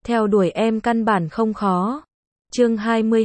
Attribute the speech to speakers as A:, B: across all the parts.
A: Theo đuổi em căn bản không khó. Chương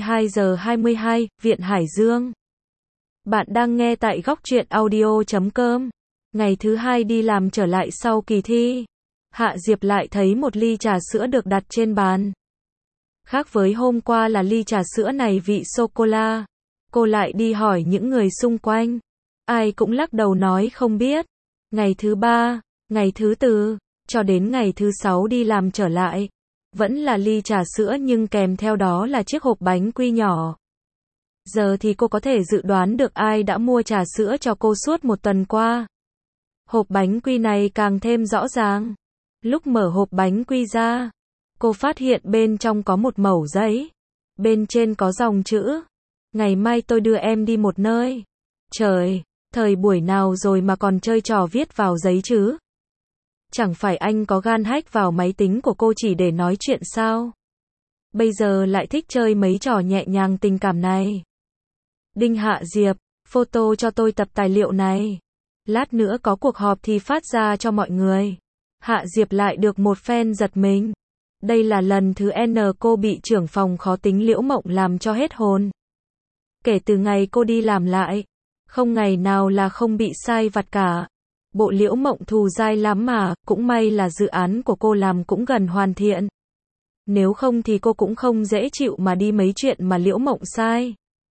A: 22:22, Viện Hải Dương. Bạn đang nghe tại góc truyện audio.com. Ngày thứ hai đi làm trở lại sau kỳ thi, Hạ Diệp lại thấy một ly trà sữa được đặt trên bàn. Khác với hôm qua là ly trà sữa này vị sô-cô-la. Cô lại đi hỏi những người xung quanh. Ai cũng lắc đầu nói không biết. Ngày thứ ba, ngày thứ tư, cho đến ngày thứ sáu đi làm trở lại. Vẫn là ly trà sữa nhưng kèm theo đó là chiếc hộp bánh quy nhỏ. Giờ thì cô có thể dự đoán được ai đã mua trà sữa cho cô suốt một tuần qua. Hộp bánh quy này càng thêm rõ ràng. Lúc mở hộp bánh quy ra, cô phát hiện bên trong có một mẩu giấy. Bên trên có dòng chữ: ngày mai tôi đưa em đi một nơi. Trời, thời buổi nào rồi mà còn chơi trò viết vào giấy chứ? Chẳng phải anh có gan hack vào máy tính của cô chỉ để nói chuyện sao? Bây giờ lại thích chơi mấy trò nhẹ nhàng tình cảm này. Đinh Hạ Diệp, photo cho tôi tập tài liệu này. Lát nữa có cuộc họp thì phát ra cho mọi người. Hạ Diệp lại được một phen giật mình. Đây là lần thứ N cô bị trưởng phòng khó tính Liễu Mộng làm cho hết hồn. Kể từ ngày cô đi làm lại, không ngày nào là không bị sai vặt cả. Bộ Liễu Mộng thù dai lắm mà, cũng may là dự án của cô làm cũng gần hoàn thiện. Nếu không thì cô cũng không dễ chịu mà đi mấy chuyện mà Liễu Mộng sai.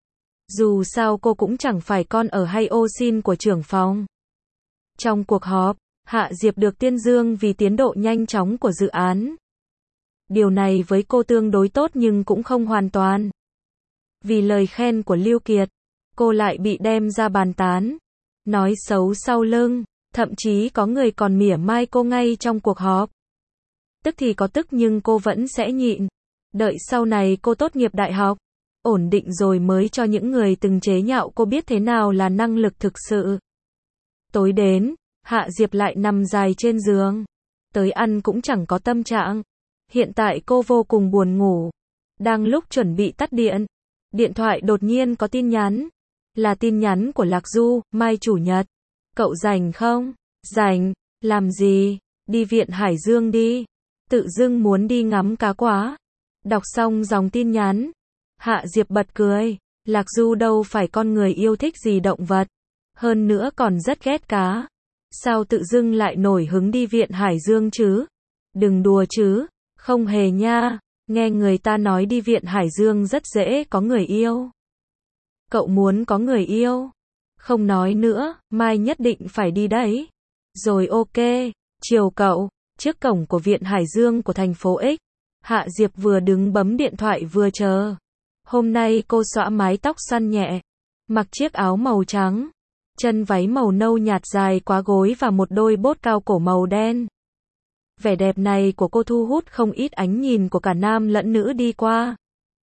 A: Dù sao cô cũng chẳng phải con ở hay ô xin của trưởng phòng. Trong cuộc họp, Hạ Diệp được tuyên dương vì tiến độ nhanh chóng của dự án. Điều này với cô tương đối tốt nhưng cũng không hoàn toàn. Vì lời khen của Lưu Kiệt, cô lại bị đem ra bàn tán, nói xấu sau lưng, thậm chí có người còn mỉa mai cô ngay trong cuộc họp. Tức thì có tức nhưng cô vẫn sẽ nhịn. Đợi sau này cô tốt nghiệp đại học, ổn định rồi mới cho những người từng chế nhạo cô biết thế nào là năng lực thực sự. Tối đến, Hạ Diệp lại nằm dài trên giường. Tới ăn cũng chẳng có tâm trạng. Hiện tại cô vô cùng buồn ngủ. Đang lúc chuẩn bị tắt điện, điện thoại đột nhiên có tin nhắn. Là tin nhắn của Lạc Du: mai chủ nhật. Cậu rảnh không? Rảnh. Làm gì? Đi Viện Hải Dương đi. Tự dưng muốn đi ngắm cá quá. Đọc xong dòng tin nhắn, Hạ Diệp bật cười. Lạc Du đâu phải con người yêu thích gì động vật. Hơn nữa còn rất ghét cá. Sao tự dưng lại nổi hứng đi Viện Hải Dương chứ? Đừng đùa chứ. Không hề nha. Nghe người ta nói đi Viện Hải Dương rất dễ có người yêu. Cậu muốn có người yêu? Không nói nữa, mai nhất định phải đi đấy. Rồi ok, chiều cậu. Trước cổng của Viện Hải Dương của thành phố X, Hạ Diệp vừa đứng bấm điện thoại vừa chờ. Hôm nay cô xõa mái tóc xoăn nhẹ, mặc chiếc áo màu trắng, chân váy màu nâu nhạt dài quá gối và một đôi bốt cao cổ màu đen. Vẻ đẹp này của cô thu hút không ít ánh nhìn của cả nam lẫn nữ đi qua.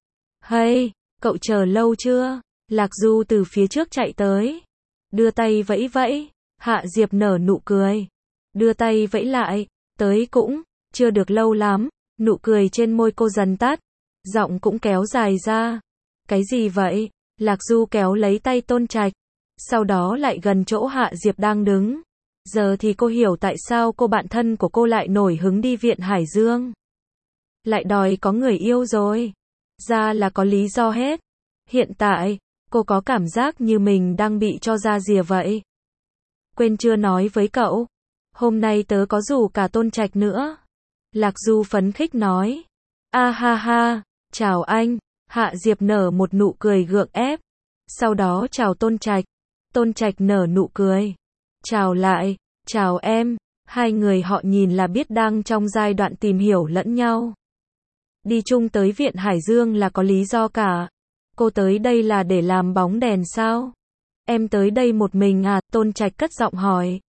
A: Hey, cậu chờ lâu chưa? Lạc Du từ phía trước chạy tới, đưa tay vẫy vẫy. Hạ Diệp nở nụ cười, đưa tay vẫy lại. Tới cũng chưa được lâu lắm. Nụ cười trên môi cô dần tắt, giọng cũng kéo dài ra. Cái gì vậy? Lạc Du kéo lấy tay Tôn Trạch, sau đó lại gần chỗ Hạ Diệp đang đứng. Giờ thì cô hiểu tại sao cô bạn thân của cô lại nổi hứng đi Viện Hải Dương. Lại đòi có người yêu rồi. Ra là có lý do hết. Hiện tại, cô có cảm giác như mình đang bị cho ra rìa vậy. Quên chưa nói với cậu. Hôm nay tớ có rủ cả Tôn Trạch nữa. Lạc Du phấn khích nói. A ha ha, chào anh. Hạ Diệp nở một nụ cười gượng ép. Sau đó chào Tôn Trạch. Tôn Trạch nở nụ cười. Chào lại, chào em. Hai người họ nhìn là biết đang trong giai đoạn tìm hiểu lẫn nhau. Đi chung tới Viện Hải Dương là có lý do cả. Cô tới đây là để làm bóng đèn sao? Em tới đây một mình à? Tôn Trạch cất giọng hỏi.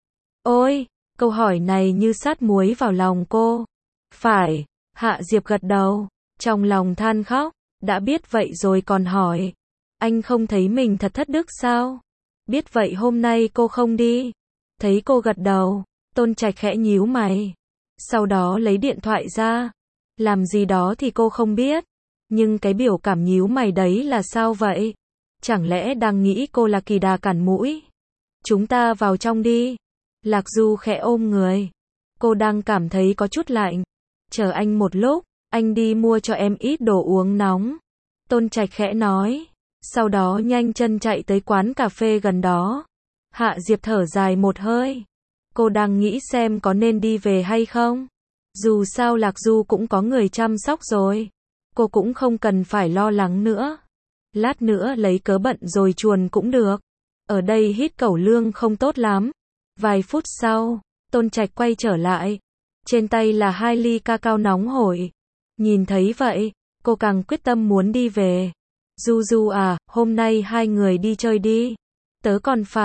A: Ôi, câu hỏi này như sát muối vào lòng cô. Phải, Hạ Diệp gật đầu, trong lòng than khóc. Đã biết vậy rồi còn hỏi. Anh không thấy mình thật thất đức sao? Biết vậy hôm nay cô không đi. Thấy cô gật đầu, Tôn Trạch khẽ nhíu mày. Sau đó lấy điện thoại ra. Làm gì đó thì cô không biết. Nhưng cái biểu cảm nhíu mày đấy là sao vậy? Chẳng lẽ đang nghĩ cô là kỳ đà cản mũi? Chúng ta vào trong đi. Lạc Du khẽ ôm người. Cô đang cảm thấy có chút lạnh. chờ anh một lúc, anh đi mua cho em ít đồ uống nóng. Tôn Trạch khẽ nói, sau đó nhanh chân chạy tới quán cà phê gần đó. Hạ Diệp thở dài một hơi. Cô đang nghĩ xem có nên đi về hay không. Dù sao Lạc Du cũng có người chăm sóc rồi. Cô cũng không cần phải lo lắng nữa. Lát nữa lấy cớ bận rồi chuồn cũng được. Ở đây hít cẩu lương không tốt lắm. Vài phút sau, Tôn Trạch quay trở lại. Trên tay là 2 ly cacao nóng hổi. Nhìn thấy vậy, cô càng quyết tâm muốn đi về. Du Du à, hôm nay hai người đi chơi đi. Tớ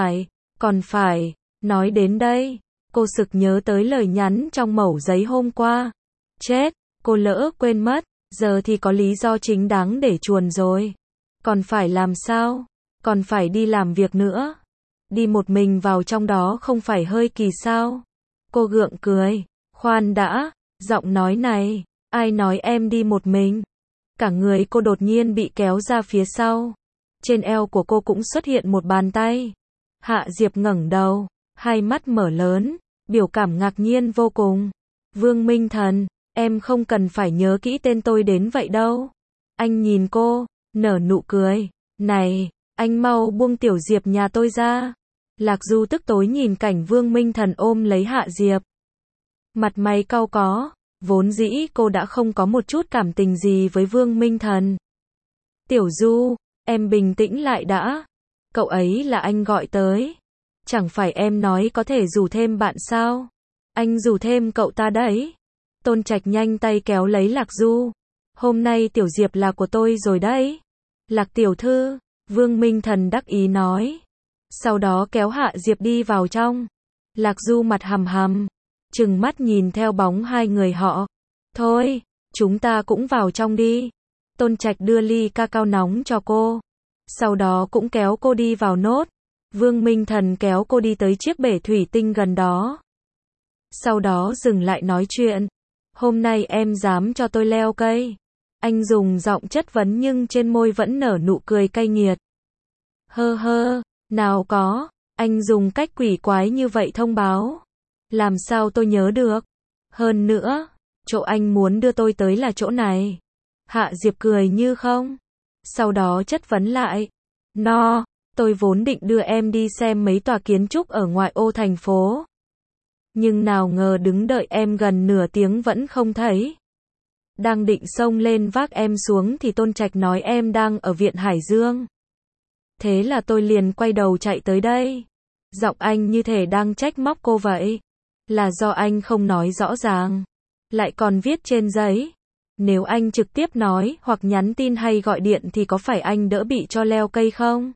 A: còn phải. Nói đến đây, cô sực nhớ tới lời nhắn trong mẩu giấy hôm qua. Chết, cô lỡ quên mất, giờ thì có lý do chính đáng để chuồn rồi. Còn phải làm sao? Còn phải đi làm việc nữa. Đi một mình vào trong đó không phải hơi kỳ sao? Cô gượng cười. Khoan đã, giọng nói này, ai nói em đi một mình? Cả người cô đột nhiên bị kéo ra phía sau. Trên eo của cô cũng xuất hiện một bàn tay. Hạ Diệp ngẩng đầu, hai mắt mở lớn, biểu cảm ngạc nhiên vô cùng. Vương Minh Thần, em không cần phải nhớ kỹ tên tôi đến vậy đâu. Anh nhìn cô, nở nụ cười. Này, anh mau buông Tiểu Diệp nhà tôi ra. Lạc Du tức tối nhìn cảnh Vương Minh Thần ôm lấy Hạ Diệp. Mặt mày cau có, vốn dĩ cô đã không có một chút cảm tình gì với Vương Minh Thần. Tiểu Du, em bình tĩnh lại đã. Cậu ấy là anh gọi tới. Chẳng phải em nói có thể rủ thêm bạn sao? Anh rủ thêm cậu ta đấy. Tôn Trạch nhanh tay kéo lấy Lạc Du. Hôm nay Tiểu Diệp là của tôi rồi đấy. Lạc tiểu thư, Vương Minh Thần đắc ý nói. Sau đó kéo Hạ Diệp đi vào trong. Lạc Du mặt hầm hầm, trừng mắt nhìn theo bóng hai người họ. Thôi, chúng ta cũng vào trong đi. Tôn Trạch đưa ly cacao nóng cho cô. Sau đó cũng kéo cô đi vào nốt. Vương Minh Thần kéo cô đi tới chiếc bể thủy tinh gần đó. Sau đó dừng lại nói chuyện. Hôm nay em dám cho tôi leo cây. Anh dùng giọng chất vấn nhưng trên môi vẫn nở nụ cười cay nghiệt. Hơ hơ, nào có, anh dùng cách quỷ quái như vậy thông báo. Làm sao tôi nhớ được? Hơn nữa, chỗ anh muốn đưa tôi tới là chỗ này. Hạ Diệp cười như không. Sau đó chất vấn lại. No, tôi vốn định đưa em đi xem mấy tòa kiến trúc ở ngoại ô thành phố. Nhưng nào ngờ đứng đợi em gần nửa tiếng vẫn không thấy. Đang định xông lên vác em xuống thì Tôn Trạch nói em đang ở Viện Hải Dương. Thế là tôi liền quay đầu chạy tới đây. Giọng anh như thể đang trách móc cô vậy. Là do anh không nói rõ ràng. Lại còn viết trên giấy. Nếu anh trực tiếp nói hoặc nhắn tin hay gọi điện thì có phải anh đỡ bị cho leo cây không?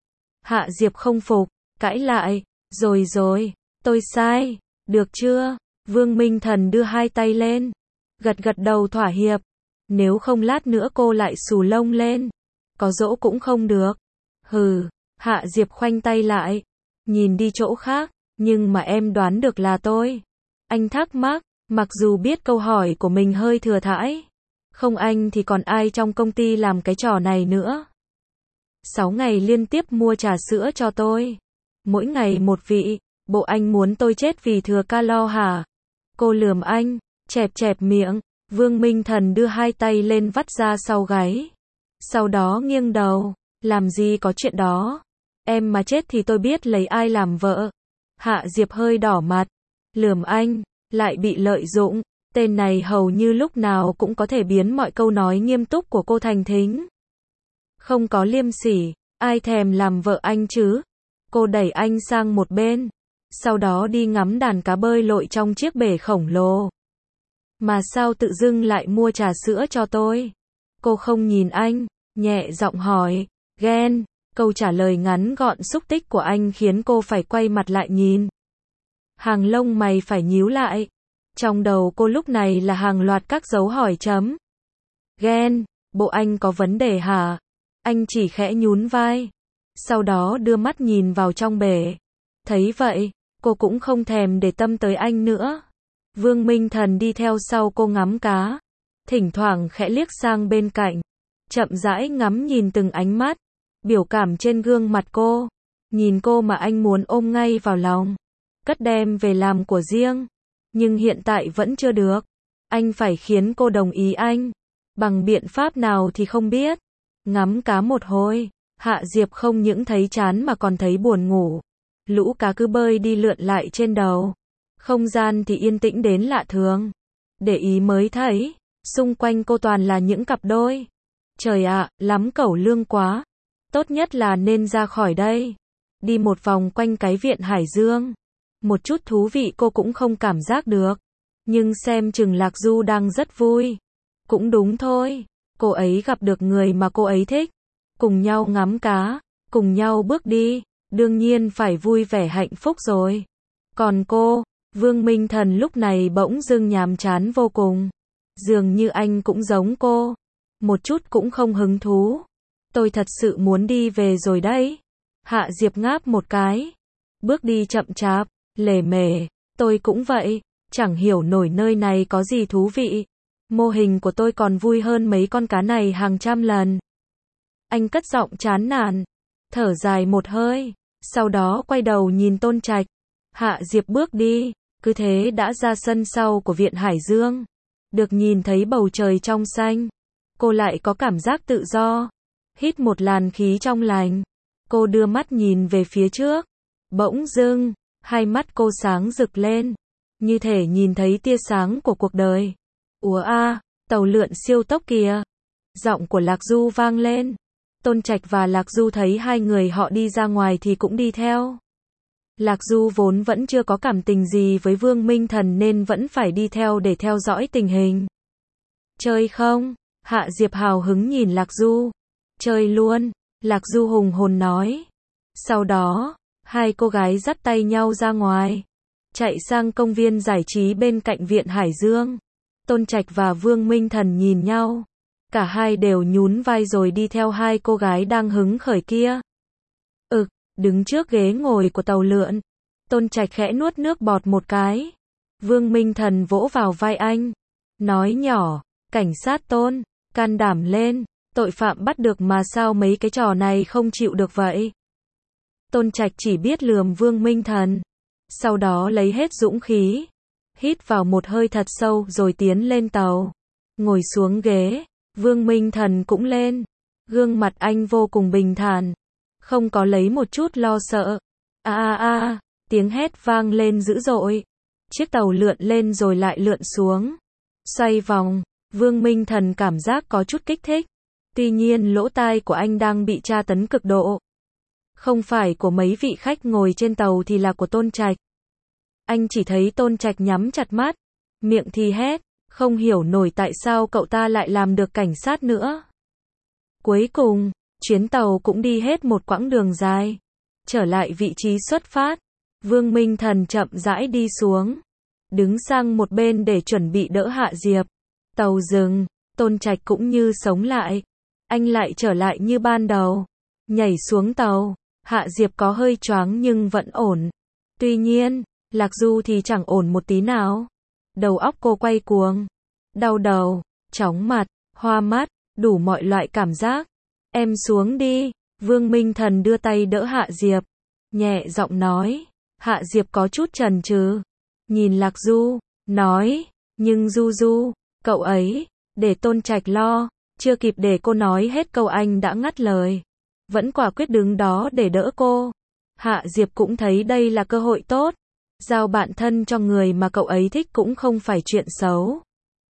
A: Hạ Diệp không phục, cãi lại. Rồi, tôi sai. Được chưa? Vương Minh Thần đưa hai tay lên. Gật gật đầu thỏa hiệp. Nếu không lát nữa cô lại xù lông lên. Có dỗ cũng không được. Hừ, Hạ Diệp khoanh tay lại. Nhìn đi chỗ khác, nhưng mà em đoán được là tôi. Anh thắc mắc, mặc dù biết câu hỏi của mình hơi thừa thãi. Không anh thì còn ai trong công ty làm cái trò này nữa. 6 ngày liên tiếp mua trà sữa cho tôi. Mỗi ngày một vị, bộ anh muốn tôi chết vì thừa calo hả? Cô lườm anh, chẹp miệng. Vương Minh Thần đưa hai tay lên vắt ra sau gáy. Sau đó nghiêng đầu, làm gì có chuyện đó. Em mà chết thì tôi biết lấy ai làm vợ. Hạ Diệp hơi đỏ mặt, lườm anh, lại bị lợi dụng. Tên này hầu như lúc nào cũng có thể biến mọi câu nói nghiêm túc của cô thành thính. Không có liêm sỉ, ai thèm làm vợ anh chứ. Cô đẩy anh sang một bên. Sau đó đi ngắm đàn cá bơi lội trong chiếc bể khổng lồ. Mà sao tự dưng lại mua trà sữa cho tôi? Cô không nhìn anh, nhẹ giọng hỏi. Ghen. Câu trả lời ngắn gọn xúc tích của anh khiến cô phải quay mặt lại nhìn. Hàng lông mày phải nhíu lại. Trong đầu cô lúc này là hàng loạt các dấu hỏi chấm. Ghen, bộ anh có vấn đề hả? Anh chỉ khẽ nhún vai. Sau đó đưa mắt nhìn vào trong bể. Thấy vậy, cô cũng không thèm để tâm tới anh nữa. Vương Minh Thần đi theo sau cô ngắm cá. Thỉnh thoảng khẽ liếc sang bên cạnh. Chậm rãi ngắm nhìn từng ánh mắt. Biểu cảm trên gương mặt cô. Nhìn cô mà anh muốn ôm ngay vào lòng. Cất đem về làm của riêng. Nhưng hiện tại vẫn chưa được. Anh phải khiến cô đồng ý anh. Bằng biện pháp nào thì không biết. Ngắm cá một hồi, Hạ Diệp không những thấy chán mà còn thấy buồn ngủ. Lũ cá cứ bơi đi lượn lại trên đầu. Không gian thì yên tĩnh đến lạ thường. Để ý mới thấy, xung quanh cô toàn là những cặp đôi. Trời ạ, lắm cẩu lương quá. Tốt nhất là nên ra khỏi đây. Đi một vòng quanh cái viện Hải Dương. Một chút thú vị cô cũng không cảm giác được. Nhưng xem chừng Lạc Du đang rất vui. Cũng đúng thôi. Cô ấy gặp được người mà cô ấy thích. Cùng nhau ngắm cá. Cùng nhau bước đi. Đương nhiên phải vui vẻ hạnh phúc rồi. Còn cô, Vương Minh Thần lúc này bỗng dưng nhàm chán vô cùng. Dường như anh cũng giống cô. Một chút cũng không hứng thú. Tôi thật sự muốn đi về rồi đấy. Hạ Diệp ngáp một cái. Bước đi chậm chạp, lề mề. Tôi cũng vậy. Chẳng hiểu nổi nơi này có gì thú vị. Mô hình của tôi còn vui hơn mấy con cá này hàng trăm lần. Anh cất giọng chán nản. Thở dài một hơi. Sau đó quay đầu nhìn Tôn Trạch. Hạ Diệp bước đi. Cứ thế đã ra sân sau của viện Hải Dương. Được nhìn thấy bầu trời trong xanh. Cô lại có cảm giác tự do. Hít một làn khí trong lành. Cô đưa mắt nhìn về phía trước. Bỗng dưng, hai mắt cô sáng rực lên. Như thể nhìn thấy tia sáng của cuộc đời. Úa a, tàu lượn siêu tốc kìa. Giọng của Lạc Du vang lên. Tôn Trạch và Lạc Du thấy hai người họ đi ra ngoài thì cũng đi theo. Lạc Du vốn vẫn chưa có cảm tình gì với Vương Minh Thần nên vẫn phải đi theo để theo dõi tình hình. Chơi không? Hạ Diệp hào hứng nhìn Lạc Du. Chơi luôn, Lạc Du hùng hồn nói. Sau đó, hai cô gái dắt tay nhau ra ngoài. Chạy sang công viên giải trí bên cạnh viện Hải Dương. Tôn Trạch và Vương Minh Thần nhìn nhau. Cả hai đều nhún vai rồi đi theo hai cô gái đang hứng khởi kia. Đứng trước ghế ngồi của tàu lượn. Tôn Trạch khẽ nuốt nước bọt một cái. Vương Minh Thần vỗ vào vai anh. Nói nhỏ, cảnh sát Tôn, can đảm lên. Tội phạm bắt được mà sao mấy cái trò này không chịu được vậy? Tôn Trạch chỉ biết lườm Vương Minh Thần. Sau đó lấy hết dũng khí. Hít vào một hơi thật sâu rồi tiến lên tàu. Ngồi xuống ghế. Vương Minh Thần cũng lên. Gương mặt anh vô cùng bình thản. Không có lấy một chút lo sợ. Tiếng hét vang lên dữ dội. Chiếc tàu lượn lên rồi lại lượn xuống. Xoay vòng. Vương Minh Thần cảm giác có chút kích thích. Tuy nhiên lỗ tai của anh đang bị tra tấn cực độ. Không phải của mấy vị khách ngồi trên tàu thì là của Tôn Trạch. Anh chỉ thấy Tôn Trạch nhắm chặt mắt. Miệng thì hét. Không hiểu nổi tại sao cậu ta lại làm được cảnh sát nữa. Cuối cùng, chuyến tàu cũng đi hết một quãng đường dài. Trở lại vị trí xuất phát. Vương Minh Thần chậm rãi đi xuống. Đứng sang một bên để chuẩn bị đỡ Hạ Diệp. Tàu dừng. Tôn Trạch cũng như sống lại. Anh lại trở lại như ban đầu. Nhảy xuống tàu. Hạ Diệp có hơi choáng nhưng vẫn ổn. Tuy nhiên, Lạc Du thì chẳng ổn một tí nào. Đầu óc cô quay cuồng. Đau đầu, chóng mặt, hoa mắt, đủ mọi loại cảm giác. Em xuống đi. Vương Minh Thần đưa tay đỡ Hạ Diệp. Nhẹ giọng nói. Hạ Diệp có chút chần chừ. Nhìn Lạc Du, nói. Nhưng Du, cậu ấy, để Tôn Trạch lo. Chưa kịp để cô nói hết câu anh đã ngắt lời. Vẫn quả quyết đứng đó để đỡ cô. Hạ Diệp cũng thấy đây là cơ hội tốt. Giao bạn thân cho người mà cậu ấy thích cũng không phải chuyện xấu.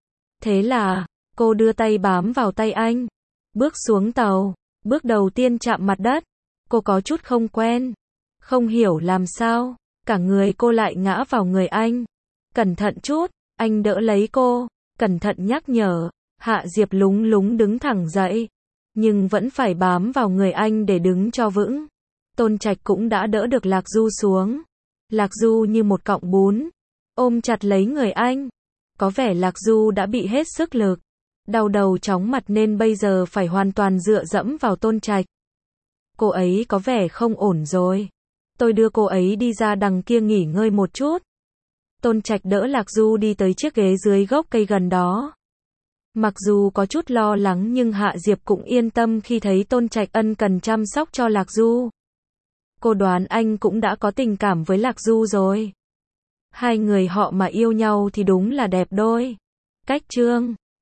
A: Thế là, cô đưa tay bám vào tay anh. Bước xuống tàu. Bước đầu tiên chạm mặt đất. Cô có chút không quen. Không hiểu làm sao. Cả người cô lại ngã vào người anh. Cẩn thận chút. Anh đỡ lấy cô. Cẩn thận nhắc nhở. Hạ Diệp lúng lúng đứng thẳng dậy. Nhưng vẫn phải bám vào người anh để đứng cho vững. Tôn Trạch cũng đã đỡ được Lạc Du xuống. Lạc Du như một cọng bún. Ôm chặt lấy người anh. Có vẻ Lạc Du đã bị hết sức lực. Đau đầu chóng mặt nên bây giờ phải hoàn toàn dựa dẫm vào Tôn Trạch. Cô ấy có vẻ không ổn rồi. Tôi đưa cô ấy đi ra đằng kia nghỉ ngơi một chút. Tôn Trạch đỡ Lạc Du đi tới chiếc ghế dưới gốc cây gần đó. Mặc dù có chút lo lắng nhưng Hạ Diệp cũng yên tâm khi thấy Tôn Trạch ân cần chăm sóc cho Lạc Du. Cô đoán anh cũng đã có tình cảm với Lạc Du rồi. Hai người họ mà yêu nhau thì đúng là đẹp đôi. Cách chương